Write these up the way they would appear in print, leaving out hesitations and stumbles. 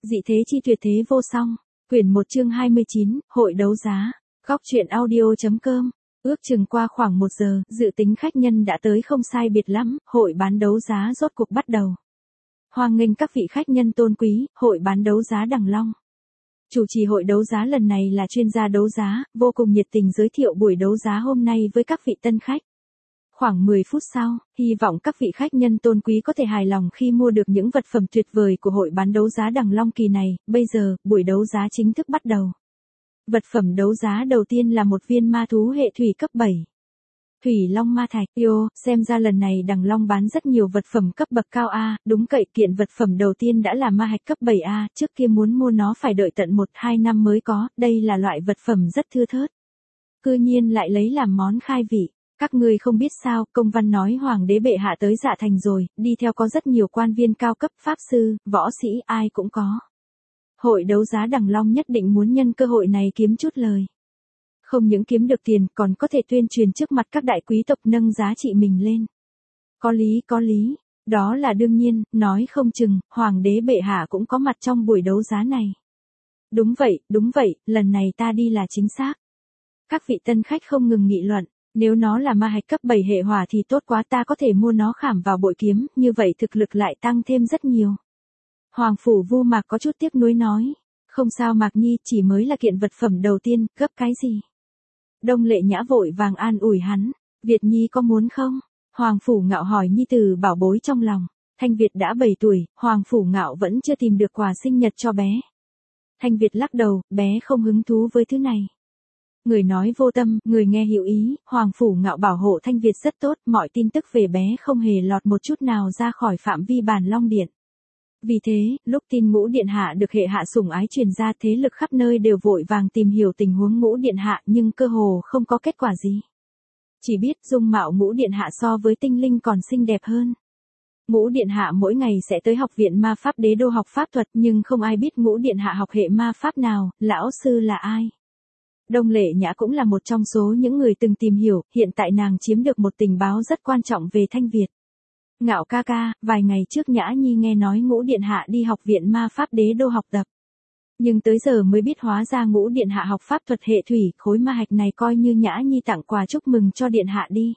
Dị thế chi tuyệt thế vô song. Quyển 1 chương 29, hội đấu giá. Góc truyện audio.com. Ước chừng qua khoảng 1 giờ, dự tính khách nhân đã tới không sai biệt lắm, hội bán đấu giá rốt cuộc bắt đầu. Hoan nghênh các vị khách nhân tôn quý, hội bán đấu giá Đằng Long. Chủ trì hội đấu giá lần này là chuyên gia đấu giá, vô cùng nhiệt tình giới thiệu buổi đấu giá hôm nay với các vị tân khách. Khoảng 10 phút sau, hy vọng các vị khách nhân tôn quý có thể hài lòng khi mua được những vật phẩm tuyệt vời của hội bán đấu giá Đằng Long kỳ này. Bây giờ, buổi đấu giá chính thức bắt đầu. Vật phẩm đấu giá đầu tiên là một viên ma thú hệ thủy cấp 7. Thủy Long ma thạch. Xem ra lần này Đằng Long bán rất nhiều vật phẩm cấp bậc cao A, đúng cậy, kiện vật phẩm đầu tiên đã là ma hạch cấp 7A, trước kia muốn mua nó phải đợi tận 1-2 năm mới có, đây là loại vật phẩm rất thưa thớt. Cư nhiên lại lấy làm món khai vị. Các ngươi không biết sao, công văn nói hoàng đế bệ hạ tới Dạ Thành rồi, đi theo có rất nhiều quan viên cao cấp, pháp sư, võ sĩ, ai cũng có. Hội đấu giá Đằng Long nhất định muốn nhân cơ hội này kiếm chút lời. Không những kiếm được tiền, còn có thể tuyên truyền trước mặt các đại quý tộc nâng giá trị mình lên. Có lý, đó là đương nhiên, nói không chừng, hoàng đế bệ hạ cũng có mặt trong buổi đấu giá này. Đúng vậy, lần này ta đi là chính xác. Các vị tân khách không ngừng nghị luận. Nếu nó là ma hạch cấp 7 hệ hỏa thì tốt quá, ta có thể mua nó khảm vào bội kiếm, như vậy thực lực lại tăng thêm rất nhiều. Hoàng phủ Vu Mạc có chút tiếc nuối nói. Không sao Mạc Nhi, chỉ mới là kiện vật phẩm đầu tiên, gấp cái gì? Đông Lệ Nhã vội vàng an ủi hắn. Việt Nhi có muốn không? Hoàng phủ Ngạo hỏi nhi tử bảo bối trong lòng. Thanh Việt đã 7 tuổi, Hoàng phủ Ngạo vẫn chưa tìm được quà sinh nhật cho bé. Thanh Việt lắc đầu, bé không hứng thú với thứ này. Người nói vô tâm, người nghe hiểu ý, Hoàng phủ Ngạo bảo hộ Thanh Việt rất tốt, mọi tin tức về bé không hề lọt một chút nào ra khỏi phạm vi Bàn Long Điện. Vì thế, lúc tin Ngũ Điện Hạ được hệ hạ sủng ái truyền ra, thế lực khắp nơi đều vội vàng tìm hiểu tình huống Ngũ Điện Hạ, nhưng cơ hồ không có kết quả gì. Chỉ biết dung mạo Ngũ Điện Hạ so với tinh linh còn xinh đẹp hơn. Ngũ Điện Hạ mỗi ngày sẽ tới học viện ma pháp Đế Đô học pháp thuật, nhưng không ai biết Ngũ Điện Hạ học hệ ma pháp nào, lão sư là ai. Đông Lệ Nhã cũng là một trong số những người từng tìm hiểu, hiện tại nàng chiếm được một tình báo rất quan trọng về Thanh Việt. Ngạo ca ca, vài ngày trước Nhã Nhi nghe nói Ngũ Điện Hạ đi học viện ma pháp Đế Đô học tập. Nhưng tới giờ mới biết hóa ra Ngũ Điện Hạ học pháp thuật hệ thủy, khối ma hạch này coi như Nhã Nhi tặng quà chúc mừng cho Điện Hạ đi.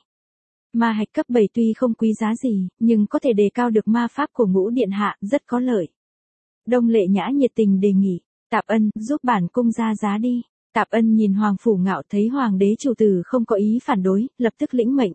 Ma hạch cấp 7 tuy không quý giá gì, nhưng có thể đề cao được ma pháp của Ngũ Điện Hạ, rất có lợi. Đông Lệ Nhã nhiệt tình đề nghị, Tạp Ân, giúp bản cung ra giá đi. Tạp Ân nhìn Hoàng phủ Ngạo thấy hoàng đế chủ tử không có ý phản đối, lập tức lĩnh mệnh.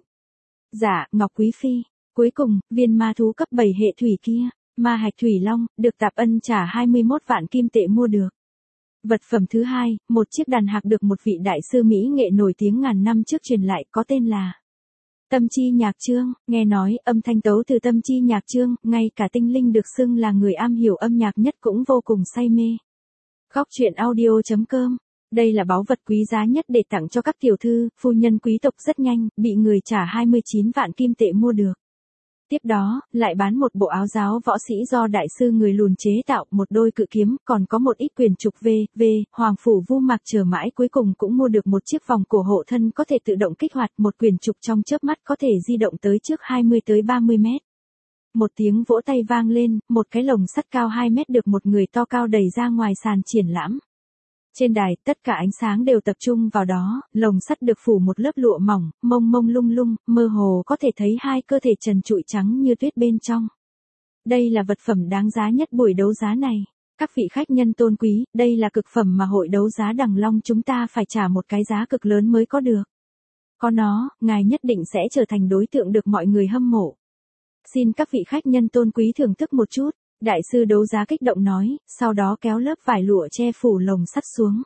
Dạ, Ngọc Quý Phi. Cuối cùng, viên ma thú cấp 7 hệ thủy kia, ma hạch Thủy Long, được Tạp Ân trả 21 vạn kim tệ mua được. Vật phẩm thứ hai, một chiếc đàn hạc được một vị đại sư mỹ nghệ nổi tiếng ngàn năm trước truyền lại, có tên là Tâm Chi Nhạc Chương. Nghe nói, âm thanh tấu từ Tâm Chi Nhạc Chương, ngay cả tinh linh được xưng là người am hiểu âm nhạc nhất cũng vô cùng say mê. Góc truyện audio.com. Đây là báu vật quý giá nhất để tặng cho các tiểu thư, phu nhân quý tộc, rất nhanh, bị người trả 29 vạn kim tệ mua được. Tiếp đó, lại bán một bộ áo giáo võ sĩ do đại sư người lùn chế tạo, một đôi cự kiếm, còn có một ít quyền trục Hoàng phủ Vu Mạc chờ mãi cuối cùng cũng mua được một chiếc vòng cổ hộ thân có thể tự động kích hoạt, một quyền trục trong chớp mắt có thể di động tới trước 20-30 mét. Một tiếng vỗ tay vang lên, một cái lồng sắt cao 2 mét được một người to cao đẩy ra ngoài sàn triển lãm. Trên đài, tất cả ánh sáng đều tập trung vào đó, lồng sắt được phủ một lớp lụa mỏng, mông mông lung lung, mơ hồ có thể thấy hai cơ thể trần trụi trắng như tuyết bên trong. Đây là vật phẩm đáng giá nhất buổi đấu giá này. Các vị khách nhân tôn quý, đây là cực phẩm mà hội đấu giá Đằng Long chúng ta phải trả một cái giá cực lớn mới có được. Có nó, ngài nhất định sẽ trở thành đối tượng được mọi người hâm mộ. Xin các vị khách nhân tôn quý thưởng thức một chút. Đại sư đấu giá kích động nói, sau đó kéo lớp vải lụa che phủ lồng sắt xuống.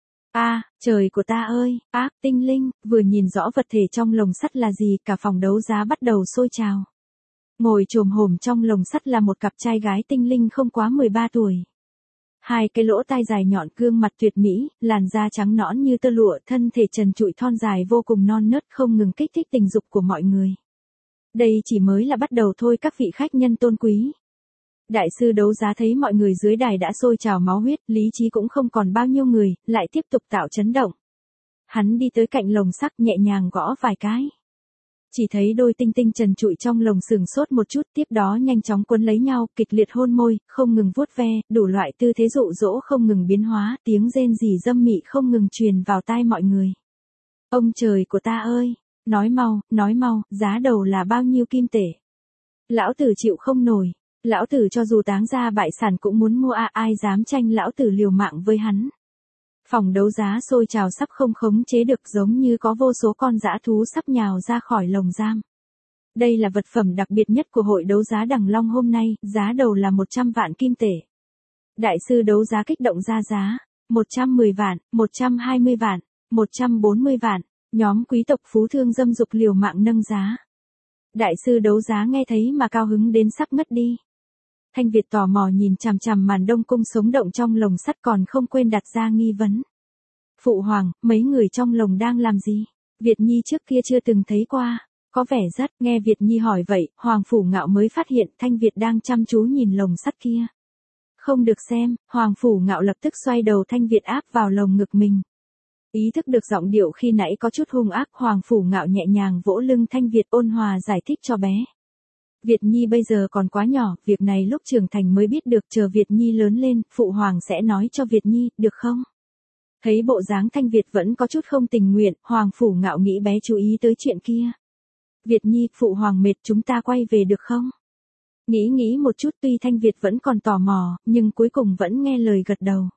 Trời của ta ơi, tinh linh, vừa nhìn rõ vật thể trong lồng sắt là gì, cả phòng đấu giá bắt đầu sôi trào. Ngồi chồm hổm trong lồng sắt là một cặp trai gái tinh linh không quá 13 tuổi. Hai cái lỗ tai dài nhọn, gương mặt tuyệt mỹ, làn da trắng nõn như tơ lụa, thân thể trần trụi thon dài vô cùng non nớt, không ngừng kích thích tình dục của mọi người. Đây chỉ mới là bắt đầu thôi các vị khách nhân tôn quý. Đại sư đấu giá thấy mọi người dưới đài đã sôi trào máu huyết, lý trí cũng không còn bao nhiêu người, lại tiếp tục tạo chấn động. Hắn đi tới cạnh lồng sắt nhẹ nhàng gõ vài cái. Chỉ thấy đôi tinh tinh trần trụi trong lồng sừng sốt một chút, tiếp đó nhanh chóng quấn lấy nhau, kịch liệt hôn môi, không ngừng vuốt ve, đủ loại tư thế dụ dỗ không ngừng biến hóa, tiếng rên rỉ dâm mị không ngừng truyền vào tai mọi người. Ông trời của ta ơi, nói mau, giá đầu là bao nhiêu kim tệ? Lão tử chịu không nổi, lão tử cho dù táng ra bại sản cũng muốn mua ai dám tranh lão tử liều mạng với hắn. Phòng đấu giá sôi trào sắp không khống chế được, giống như có vô số con dã thú sắp nhào ra khỏi lồng giam. Đây là vật phẩm đặc biệt nhất của hội đấu giá Đằng Long hôm nay, giá đầu là 100 vạn kim tệ. Đại sư đấu giá kích động ra giá, 110 vạn, 120 vạn, 140 vạn, nhóm quý tộc phú thương dâm dục liều mạng nâng giá. Đại sư đấu giá nghe thấy mà cao hứng đến sắp ngất đi. Thanh Việt tò mò nhìn chằm chằm màn đông cung sống động trong lồng sắt, còn không quên đặt ra nghi vấn. Phụ hoàng, mấy người trong lồng đang làm gì? Việt Nhi trước kia chưa từng thấy qua, có vẻ rất, nghe Việt Nhi hỏi vậy, Hoàng Phủ Ngạo mới phát hiện Thanh Việt đang chăm chú nhìn lồng sắt kia. Không được xem, Hoàng Phủ Ngạo lập tức xoay đầu Thanh Việt áp vào lồng ngực mình. Ý thức được giọng điệu khi nãy có chút hung ác, Hoàng Phủ Ngạo nhẹ nhàng vỗ lưng Thanh Việt, ôn hòa giải thích cho bé. Việt Nhi bây giờ còn quá nhỏ, việc này lúc trưởng thành mới biết được, chờ Việt Nhi lớn lên, Phụ Hoàng sẽ nói cho Việt Nhi, được không? Thấy bộ dáng Thanh Việt vẫn có chút không tình nguyện, Hoàng Phủ Ngạo nghĩ bé chú ý tới chuyện kia. Việt Nhi, Phụ Hoàng mệt, chúng ta quay về được không? Nghĩ một chút, tuy Thanh Việt vẫn còn tò mò, nhưng cuối cùng vẫn nghe lời gật đầu.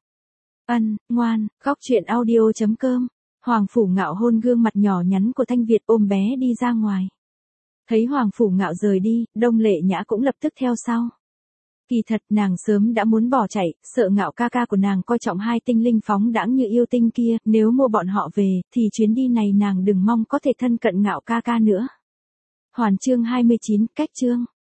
Ngoan, Góc Chuyện Audio.com. Hoàng Phủ Ngạo hôn gương mặt nhỏ nhắn của Thanh Việt, ôm bé đi ra ngoài. Thấy Hoàng Phủ Ngạo rời đi, Đông Lệ Nhã cũng lập tức theo sau. Kỳ thật nàng sớm đã muốn bỏ chạy, sợ Ngạo ca ca của nàng coi trọng hai tinh linh phóng đãng như yêu tinh kia, nếu mua bọn họ về, thì chuyến đi này nàng đừng mong có thể thân cận Ngạo ca ca nữa. Hoàn chương 29, cách chương.